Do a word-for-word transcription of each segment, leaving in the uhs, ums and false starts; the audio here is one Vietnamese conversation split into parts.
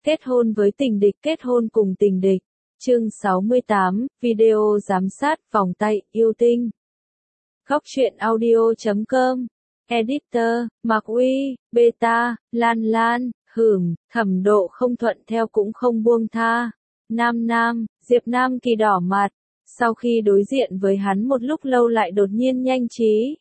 Kết hôn với tình địch, kết hôn cùng tình địch. Chương sáu mươi tám, video giám sát, vòng tay, yêu tinh. Góc truyện audio chấm com. Editor, Mạc Uy, Beta, Lan Lan, Hửm, Thẩm Độ không thuận theo cũng không buông tha. Nam Nam, Diệp Nam Kỳ đỏ mặt. Sau khi đối diện với hắn một lúc lâu lại đột nhiên nhanh trí.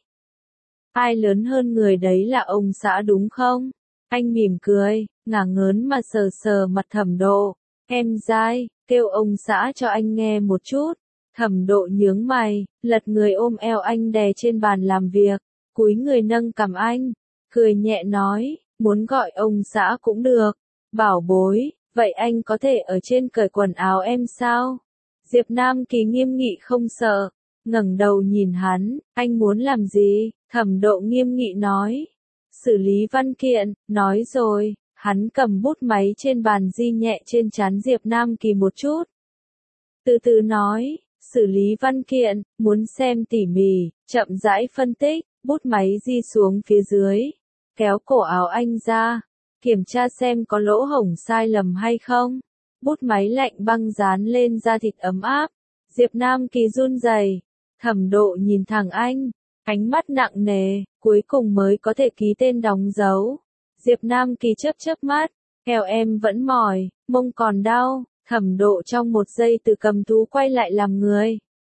Ai lớn hơn người đấy là ông xã đúng không? Anh mỉm cười, ngả ngớn mà sờ sờ mặt Thẩm Độ. Em dai, kêu ông xã cho anh nghe một chút. Thẩm Độ nhướng mày, lật người ôm eo anh đè trên bàn làm việc, cúi người nâng cằm anh, cười nhẹ nói, muốn gọi ông xã cũng được. Bảo bối, vậy anh có thể ở trên cởi quần áo em sao? Diệp Nam Kỳ nghiêm nghị không sợ, ngẩng đầu nhìn hắn, anh muốn làm gì? Thẩm Độ nghiêm nghị nói, xử lý văn kiện. Nói rồi, hắn cầm bút máy trên bàn di nhẹ trên trán Diệp Nam Kỳ một chút. Từ từ nói, xử lý văn kiện, muốn xem tỉ mỉ, chậm rãi phân tích, bút máy di xuống phía dưới, kéo cổ áo anh ra, kiểm tra xem có lỗ hổng sai lầm hay không. Bút máy lạnh băng dán lên da thịt ấm áp. Diệp Nam Kỳ run rẩy. Thẩm Độ nhìn thẳng anh, ánh mắt nặng nề, cuối cùng mới có thể ký tên đóng dấu. Diệp Nam Kỳ chớp chớp mắt, eo em vẫn mỏi, mông còn đau. Thẩm Độ trong một giây từ cầm thú quay lại làm người.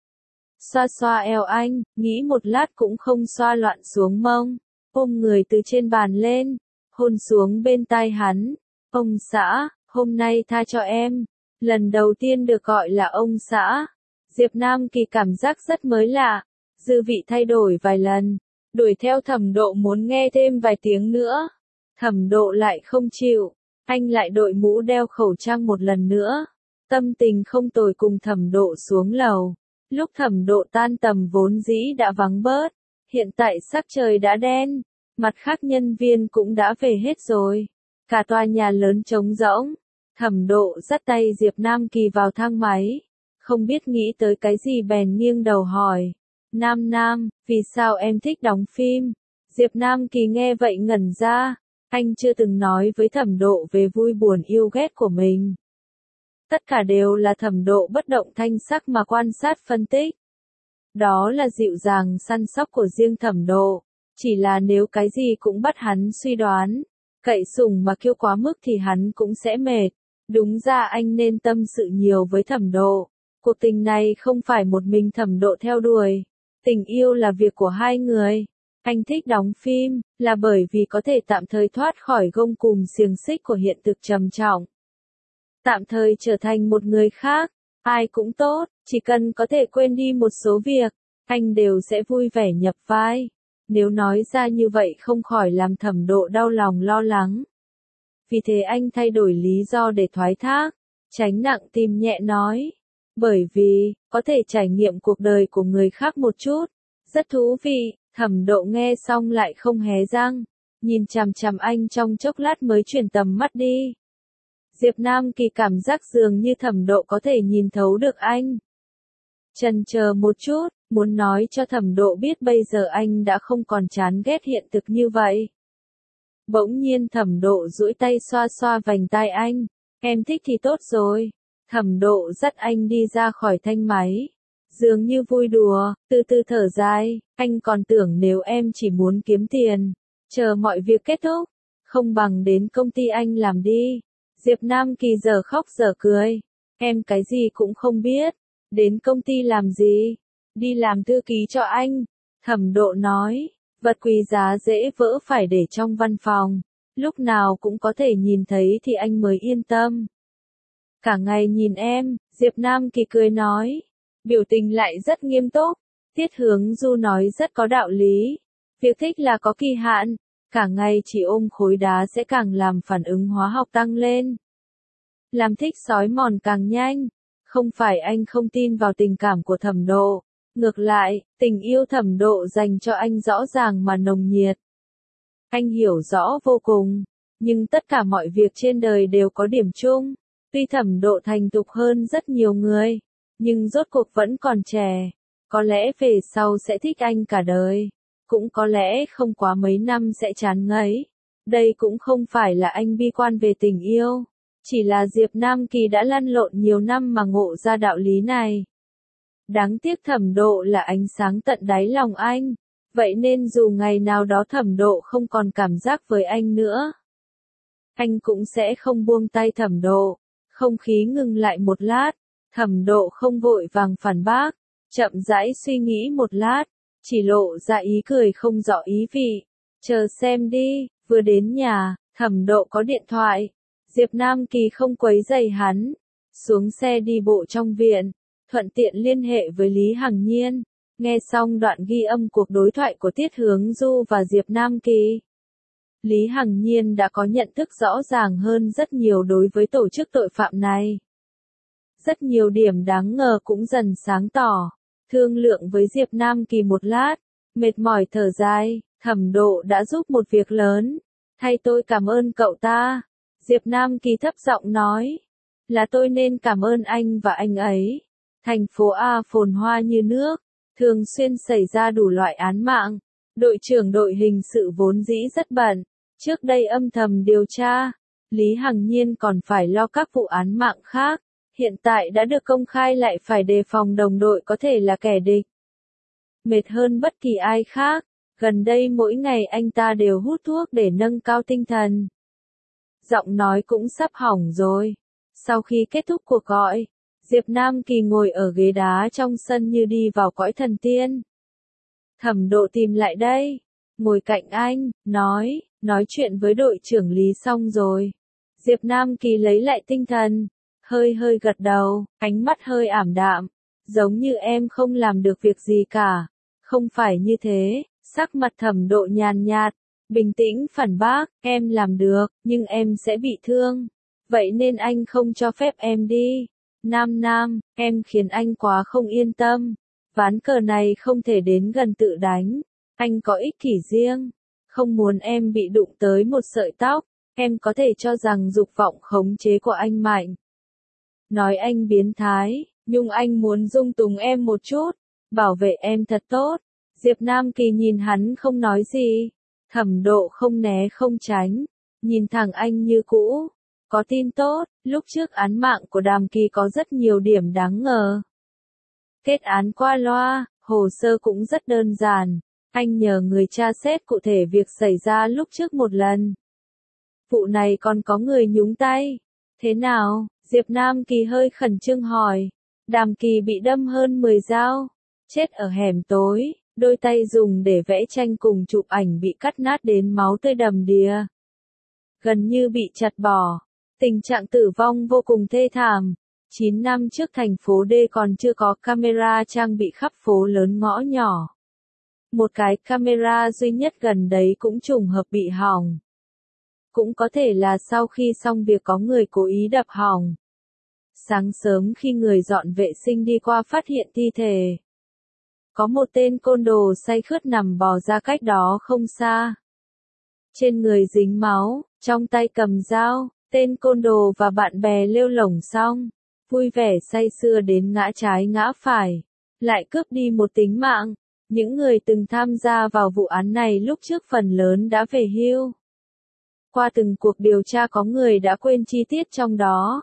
Xoa xoa eo anh, nghĩ một lát cũng không xoa loạn xuống mông, ôm người từ trên bàn lên, hôn xuống bên tai hắn. Ông xã, hôm nay tha cho em. Lần đầu tiên được gọi là ông xã. Diệp Nam Kỳ cảm giác rất mới lạ, dư vị thay đổi vài lần, đuổi theo Thẩm Độ muốn nghe thêm vài tiếng nữa. Thẩm Độ lại không chịu, anh lại đội mũ đeo khẩu trang một lần nữa. Tâm tình không tồi cùng Thẩm Độ xuống lầu. Lúc Thẩm Độ tan tầm vốn dĩ đã vắng bớt, hiện tại sắc trời đã đen, mặt khác nhân viên cũng đã về hết rồi. Cả tòa nhà lớn trống rỗng. Thẩm Độ dắt tay Diệp Nam Kỳ vào thang máy, không biết nghĩ tới cái gì bèn nghiêng đầu hỏi, Nam Nam, vì sao em thích đóng phim? Diệp Nam Kỳ nghe vậy ngẩn ra, anh chưa từng nói với Thẩm Độ về vui buồn yêu ghét của mình. Tất cả đều là Thẩm Độ bất động thanh sắc mà quan sát phân tích. Đó là dịu dàng săn sóc của riêng Thẩm Độ, chỉ là nếu cái gì cũng bắt hắn suy đoán, cậy sủng mà kiêu quá mức thì hắn cũng sẽ mệt. Đúng ra anh nên tâm sự nhiều với Thẩm Độ. Cuộc tình này không phải một mình Thẩm Độ theo đuổi. Tình yêu là việc của hai người. Anh thích đóng phim, là bởi vì có thể tạm thời thoát khỏi gông cùm xiềng xích của hiện thực trầm trọng. Tạm thời trở thành một người khác, ai cũng tốt, chỉ cần có thể quên đi một số việc, anh đều sẽ vui vẻ nhập vai. Nếu nói ra như vậy không khỏi làm Thẩm Độ đau lòng lo lắng. Vì thế anh thay đổi lý do để thoái thác, tránh nặng tim nhẹ nói. Bởi vì, có thể trải nghiệm cuộc đời của người khác một chút. Rất thú vị. Thẩm Độ nghe xong lại không hé răng, nhìn chằm chằm anh trong chốc lát mới chuyển tầm mắt đi. Diệp Nam Kỳ cảm giác dường như Thẩm Độ có thể nhìn thấu được anh. Chần chờ một chút, muốn nói cho Thẩm Độ biết bây giờ anh đã không còn chán ghét hiện thực như vậy. Bỗng nhiên Thẩm Độ duỗi tay xoa xoa vành tai anh, em thích thì tốt rồi. Thẩm Độ dắt anh đi ra khỏi thang máy, dường như vui đùa, từ từ thở dài, anh còn tưởng nếu em chỉ muốn kiếm tiền, chờ mọi việc kết thúc, không bằng đến công ty anh làm đi. Diệp Nam Kỳ giờ khóc giờ cười, em cái gì cũng không biết, đến công ty làm gì, đi làm thư ký cho anh. Thẩm Độ nói, vật quý giá dễ vỡ phải để trong văn phòng, lúc nào cũng có thể nhìn thấy thì anh mới yên tâm. Cả ngày nhìn em, Diệp Nam Kỳ cười nói, biểu tình lại rất nghiêm túc. Tiết Hướng Du nói rất có đạo lý, việc thích là có kỳ hạn, cả ngày chỉ ôm khối đá sẽ càng làm phản ứng hóa học tăng lên. Làm thích sói mòn càng nhanh. Không phải anh không tin vào tình cảm của Thẩm Độ, ngược lại, tình yêu Thẩm Độ dành cho anh rõ ràng mà nồng nhiệt. Anh hiểu rõ vô cùng, nhưng tất cả mọi việc trên đời đều có điểm chung. Tuy Thẩm Độ thành thục hơn rất nhiều người, nhưng rốt cuộc vẫn còn trẻ. Có lẽ về sau sẽ thích anh cả đời, cũng có lẽ không quá mấy năm sẽ chán ngấy. Đây cũng không phải là anh bi quan về tình yêu, Chỉ là Diệp Nam Kỳ đã lăn lộn nhiều năm mà ngộ ra đạo lý này. Đáng tiếc Thẩm Độ là ánh sáng tận đáy lòng anh, vậy nên dù ngày nào đó Thẩm Độ không còn cảm giác với anh nữa, anh cũng sẽ không buông tay Thẩm Độ. Không khí ngừng lại một lát, Thẩm Độ không vội vàng phản bác, chậm rãi suy nghĩ một lát, chỉ lộ ra ý cười không rõ ý vị. Chờ xem đi, vừa đến nhà, Thẩm Độ có điện thoại. Diệp Nam Kỳ không quấy rầy hắn, xuống xe đi bộ trong viện, thuận tiện liên hệ với Lý Hằng Nhiên. Nghe xong đoạn ghi âm cuộc đối thoại của Tiết Hướng Du và Diệp Nam Kỳ, Lý Hằng Nhiên đã có nhận thức rõ ràng hơn rất nhiều đối với tổ chức tội phạm này. Rất nhiều điểm đáng ngờ cũng dần sáng tỏ. Thương lượng với Diệp Nam Kỳ một lát, mệt mỏi thở dài, Thẩm Độ đã giúp một việc lớn. Thay tôi cảm ơn cậu ta. Diệp Nam Kỳ thấp giọng nói, là tôi nên cảm ơn anh và anh ấy. Thành phố A phồn hoa như nước, thường xuyên xảy ra đủ loại án mạng. Đội trưởng đội hình sự vốn dĩ rất bận, trước đây âm thầm điều tra. Lý Hằng Nhiên còn phải lo các vụ án mạng khác, hiện tại đã được công khai lại phải đề phòng đồng đội có thể là kẻ địch. Mệt hơn bất kỳ ai khác, gần đây mỗi ngày anh ta đều hút thuốc để nâng cao tinh thần. Giọng nói cũng sắp hỏng rồi. Sau khi kết thúc cuộc gọi, Diệp Nam Kỳ ngồi ở ghế đá trong sân như đi vào cõi thần tiên. Thẩm Độ tìm lại đây, ngồi cạnh anh, nói, nói chuyện với đội trưởng Lý xong rồi. Diệp Nam Kỳ lấy lại tinh thần, hơi hơi gật đầu, ánh mắt hơi ảm đạm, giống như em không làm được việc gì cả. Không phải như thế, sắc mặt Thẩm Độ nhàn nhạt, bình tĩnh phản bác, em làm được, nhưng em sẽ bị thương. Vậy nên anh không cho phép em đi. Nam Nam, em khiến anh quá không yên tâm. Ván cờ này không thể đến gần tự đánh. Anh có ích kỷ riêng. Không muốn em bị đụng tới một sợi tóc. Em có thể cho rằng dục vọng khống chế của anh mạnh. Nói anh biến thái, nhưng anh muốn dung túng em một chút. Bảo vệ em thật tốt. Diệp Nam Kỳ nhìn hắn không nói gì. Thẩm Độ không né không tránh. Nhìn thẳng anh như cũ. Có tin tốt, lúc trước án mạng của Đàm Kỳ có rất nhiều điểm đáng ngờ. Kết án qua loa, hồ sơ cũng rất đơn giản. Anh nhờ người tra xét cụ thể việc xảy ra lúc trước một lần. Vụ này còn có người nhúng tay. Thế nào? Diệp Nam Kỳ hơi khẩn trương hỏi. Đàm Kỳ bị đâm hơn mười dao. Chết ở hẻm tối, đôi tay dùng để vẽ tranh cùng chụp ảnh bị cắt nát đến máu tươi đầm đìa. Gần như bị chặt bỏ. Tình trạng tử vong vô cùng thê thảm. chín năm trước thành phố D còn chưa có camera trang bị khắp phố lớn ngõ nhỏ. Một cái camera duy nhất gần đấy cũng trùng hợp bị hỏng. Cũng có thể là sau khi xong việc có người cố ý đập hỏng. Sáng sớm khi người dọn vệ sinh đi qua phát hiện thi thể. Có một tên côn đồ say khướt nằm bò ra cách đó không xa. Trên người dính máu, trong tay cầm dao. Tên côn đồ và bạn bè lêu lổng xong, vui vẻ say sưa đến ngã trái ngã phải, lại cướp đi một tính mạng. Những người từng tham gia vào vụ án này lúc trước phần lớn đã về hưu. Qua từng cuộc điều tra có người đã quên chi tiết trong đó.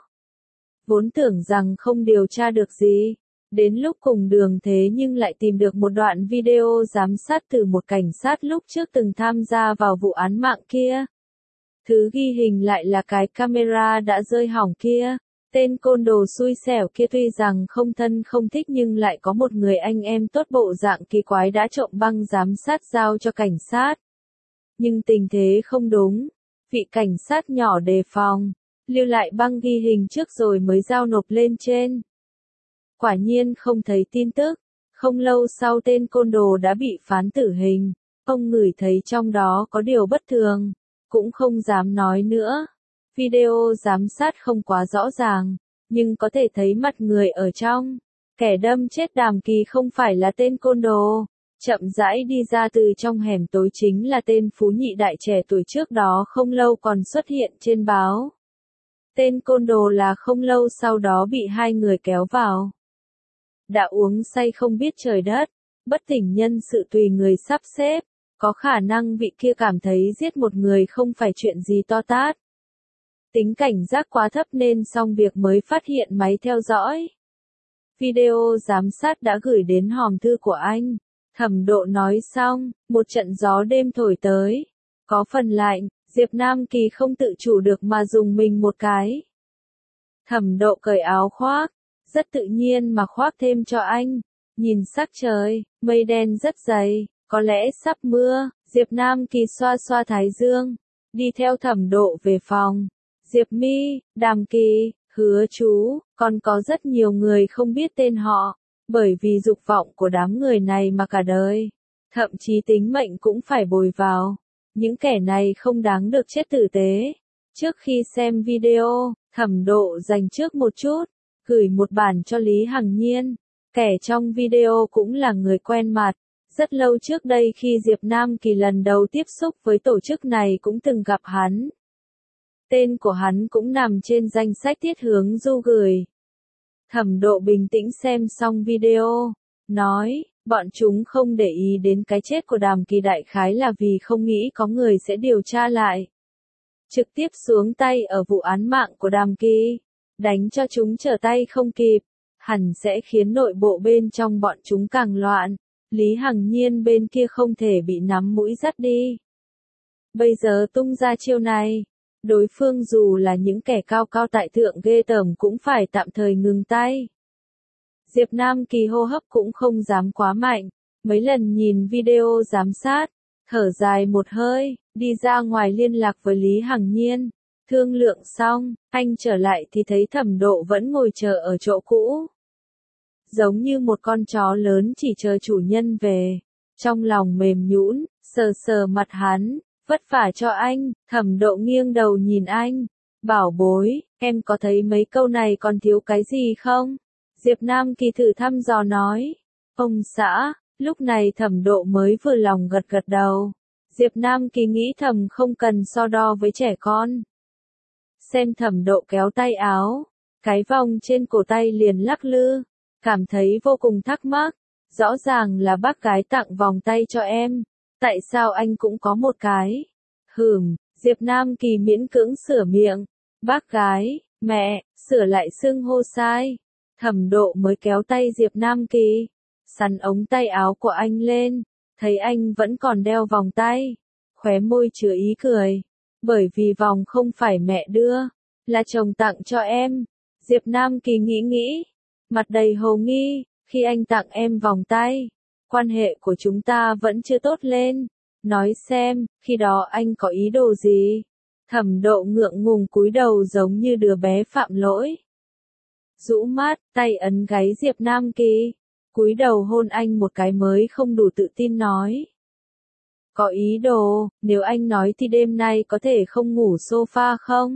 Vốn tưởng rằng không điều tra được gì, đến lúc cùng đường thế nhưng lại tìm được một đoạn video giám sát từ một cảnh sát lúc trước từng tham gia vào vụ án mạng kia. Thứ ghi hình lại là cái camera đã rơi hỏng kia. Tên côn đồ xui xẻo kia tuy rằng không thân không thích nhưng lại có một người anh em tốt bộ dạng kỳ quái đã trộm băng giám sát giao cho cảnh sát. Nhưng tình thế không đúng. Vị cảnh sát nhỏ đề phòng, lưu lại băng ghi hình trước rồi mới giao nộp lên trên. Quả nhiên không thấy tin tức. Không lâu sau tên côn đồ đã bị phán tử hình. Ông ngửi thấy trong đó có điều bất thường. Cũng không dám nói nữa. Video giám sát không quá rõ ràng, nhưng có thể thấy mặt người ở trong. Kẻ đâm chết Đàm Kỳ không phải là tên côn đồ. Chậm rãi đi ra từ trong hẻm tối chính là tên phú nhị đại trẻ tuổi trước đó không lâu còn xuất hiện trên báo. Tên côn đồ là không lâu sau đó bị hai người kéo vào. Đã uống say không biết trời đất, bất tỉnh nhân sự tùy người sắp xếp. Có khả năng vị kia cảm thấy giết một người không phải chuyện gì to tát. Tính cảnh giác quá thấp nên xong việc mới phát hiện máy theo dõi. Video giám sát đã gửi đến hòm thư của anh. Thẩm Độ nói xong, một trận gió đêm thổi tới. Có phần lạnh, Diệp Nam Kỳ không tự chủ được mà dùng mình một cái. Thẩm Độ cởi áo khoác, rất tự nhiên mà khoác thêm cho anh. Nhìn sắc trời, mây đen rất dày, có lẽ sắp mưa. Diệp Nam Kỳ xoa xoa thái dương, đi theo Thẩm Độ về phòng. Diệp Mi, Đàm Kỳ, Hứa Chú, còn có rất nhiều người không biết tên họ, bởi vì dục vọng của đám người này mà cả đời, thậm chí tính mệnh cũng phải bồi vào. Những kẻ này không đáng được chết tử tế. Trước khi xem video, Thẩm Độ dành trước một chút, gửi một bản cho Lý Hằng Nhiên. Kẻ trong video cũng là người quen mặt. Rất lâu trước đây khi Diệp Nam Kỳ lần đầu tiếp xúc với tổ chức này cũng từng gặp hắn. Tên của hắn cũng nằm trên danh sách Tiết Hướng Du gửi. Thẩm Độ bình tĩnh xem xong video, nói, bọn chúng không để ý đến cái chết của Đàm Kỳ đại khái là vì không nghĩ có người sẽ điều tra lại. Trực tiếp xuống tay ở vụ án mạng của Đàm Kỳ, đánh cho chúng trở tay không kịp, hẳn sẽ khiến nội bộ bên trong bọn chúng càng loạn. Lý Hằng Nhiên bên kia không thể bị nắm mũi dắt đi. Bây giờ tung ra chiêu này, đối phương dù là những kẻ cao cao tại thượng ghê tởm cũng phải tạm thời ngừng tay. Diệp Nam Kỳ hô hấp cũng không dám quá mạnh, mấy lần nhìn video giám sát, thở dài một hơi, đi ra ngoài liên lạc với Lý Hằng Nhiên. Thương lượng xong, anh trở lại thì thấy Thẩm Độ vẫn ngồi chờ ở chỗ cũ. Giống như một con chó lớn chỉ chờ chủ nhân về. Trong lòng mềm nhũn, sờ sờ mặt hắn, vất vả cho anh. Thẩm Độ nghiêng đầu nhìn anh. Bảo bối, em có thấy mấy câu này còn thiếu cái gì không? Diệp Nam Kỳ thử thăm dò nói. Ông xã, lúc này Thẩm Độ mới vừa lòng gật gật đầu. Diệp Nam Kỳ nghĩ thầm không cần so đo với trẻ con. Xem Thẩm Độ kéo tay áo, cái vòng trên cổ tay liền lắc lư. Cảm thấy vô cùng thắc mắc, rõ ràng là bác gái tặng vòng tay cho em, tại sao anh cũng có một cái? Hừm, Diệp Nam Kỳ miễn cưỡng sửa miệng, bác gái, mẹ, sửa lại xưng hô sai. Thẩm Độ mới kéo tay Diệp Nam Kỳ, sắn ống tay áo của anh lên, thấy anh vẫn còn đeo vòng tay, khóe môi chứa ý cười, bởi vì vòng không phải mẹ đưa, là chồng tặng cho em. Diệp Nam Kỳ nghĩ nghĩ, mặt đầy hồ nghi, khi anh tặng em vòng tay, quan hệ của chúng ta vẫn chưa tốt lên. Nói xem, khi đó anh có ý đồ gì? Thẩm Độ ngượng ngùng cúi đầu giống như đứa bé phạm lỗi. Rũ mắt, tay ấn gáy Diệp Nam Kỳ, cúi đầu hôn anh một cái mới không đủ tự tin nói. Có ý đồ, nếu anh nói thì đêm nay có thể không ngủ sofa không?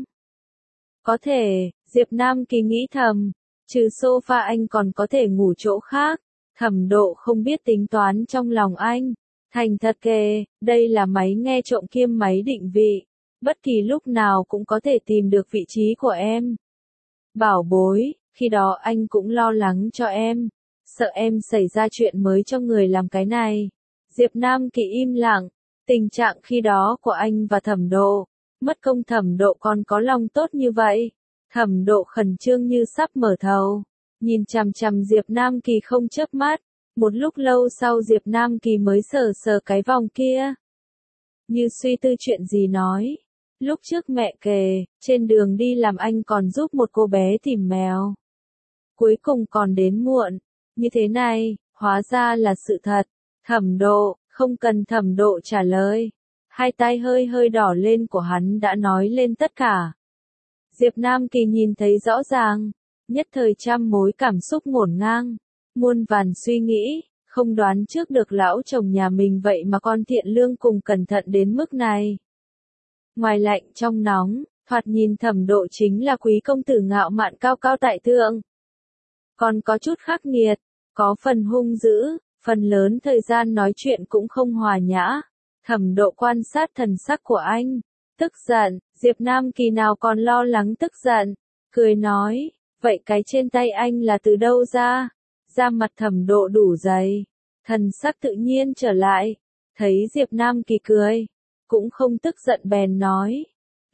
Có thể, Diệp Nam Kỳ nghĩ thầm. Trừ sofa anh còn có thể ngủ chỗ khác. Thẩm Độ không biết tính toán trong lòng anh. Thành thật kề, đây là máy nghe trộm kiêm máy định vị. Bất kỳ lúc nào cũng có thể tìm được vị trí của em. Bảo bối, khi đó anh cũng lo lắng cho em. Sợ em xảy ra chuyện mới cho người làm cái này. Diệp Nam Kỳ im lặng. Tình trạng khi đó của anh và Thẩm Độ. Mất công Thẩm Độ còn có lòng tốt như vậy. Thẩm Độ khẩn trương như sắp mở thầu, nhìn chằm chằm Diệp Nam Kỳ không chớp mắt. Một lúc lâu sau Diệp Nam Kỳ mới sờ sờ cái vòng kia, như suy tư chuyện gì nói. Lúc trước mẹ kể, trên đường đi làm anh còn giúp một cô bé tìm mèo. Cuối cùng còn đến muộn, như thế này, hóa ra là sự thật. Thẩm Độ, không cần Thẩm Độ trả lời. Hai tay hơi hơi đỏ lên của hắn đã nói lên tất cả. Diệp Nam Kỳ nhìn thấy rõ ràng, nhất thời trăm mối cảm xúc ngổn ngang, muôn vàn suy nghĩ, không đoán trước được lão chồng nhà mình vậy mà con thiện lương cùng cẩn thận đến mức này. Ngoài lạnh trong nóng, thoạt nhìn Thẩm Độ chính là quý công tử ngạo mạn cao cao tại thượng. Còn có chút khắc nghiệt, có phần hung dữ, phần lớn thời gian nói chuyện cũng không hòa nhã. Thẩm Độ quan sát thần sắc của anh. Tức giận, Diệp Nam Kỳ nào còn lo lắng tức giận, cười nói, vậy cái trên tay anh là từ đâu ra? Da mặt Thẩm Độ đủ dày, thần sắc tự nhiên trở lại, thấy Diệp Nam Kỳ cười, cũng không tức giận bèn nói,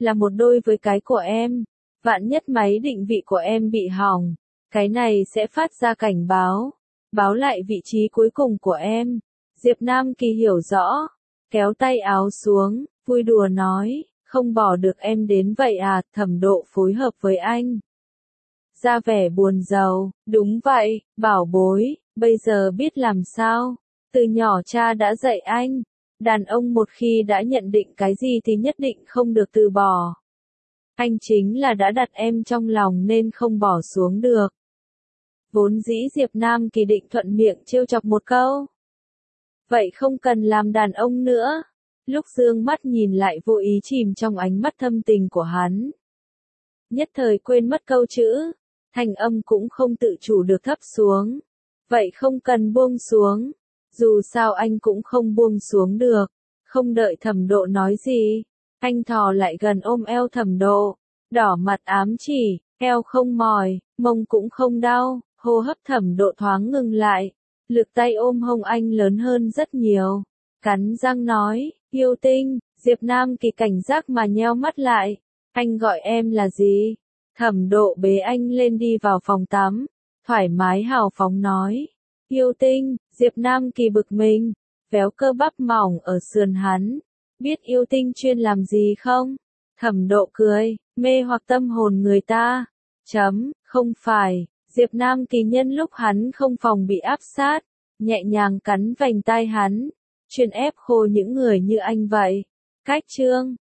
là một đôi với cái của em. Vạn nhất máy định vị của em bị hỏng, cái này sẽ phát ra cảnh báo, báo lại vị trí cuối cùng của em. Diệp Nam Kỳ hiểu rõ, kéo tay áo xuống, vui đùa nói, không bỏ được em đến vậy à, Thẩm Độ phối hợp với anh. Ra vẻ buồn rầu, đúng vậy, bảo bối, bây giờ biết làm sao, từ nhỏ cha đã dạy anh, đàn ông một khi đã nhận định cái gì thì nhất định không được từ bỏ. Anh chính là đã đặt em trong lòng nên không bỏ xuống được. Vốn dĩ Diệp Nam Kỳ định thuận miệng trêu chọc một câu. Vậy không cần làm đàn ông nữa. Lúc dương mắt nhìn lại vô ý chìm trong ánh mắt thâm tình của hắn. Nhất thời quên mất câu chữ, thanh âm cũng không tự chủ được thấp xuống. Vậy không cần buông xuống. Dù sao anh cũng không buông xuống được. Không đợi Thẩm Độ nói gì, anh thò lại gần ôm eo Thẩm Độ, đỏ mặt ám chỉ, eo không mỏi, mông cũng không đau, hô hấp Thẩm Độ thoáng ngừng lại, lực tay ôm hông anh lớn hơn rất nhiều, cắn răng nói, yêu tinh. Diệp Nam Kỳ cảnh giác mà nheo mắt lại, anh gọi em là gì? Thẩm Độ bế anh lên đi vào phòng tắm, thoải mái hào phóng nói, yêu tinh. Diệp Nam Kỳ bực mình, véo cơ bắp mỏng ở sườn hắn, biết yêu tinh chuyên làm gì không? Thẩm Độ cười, mê hoặc tâm hồn người ta. Chấm, không phải. Diệp Nam Kỳ nhân lúc hắn không phòng bị áp sát, nhẹ nhàng cắn vành tai hắn, chuyên ép khô những người như anh vậy. Cách chương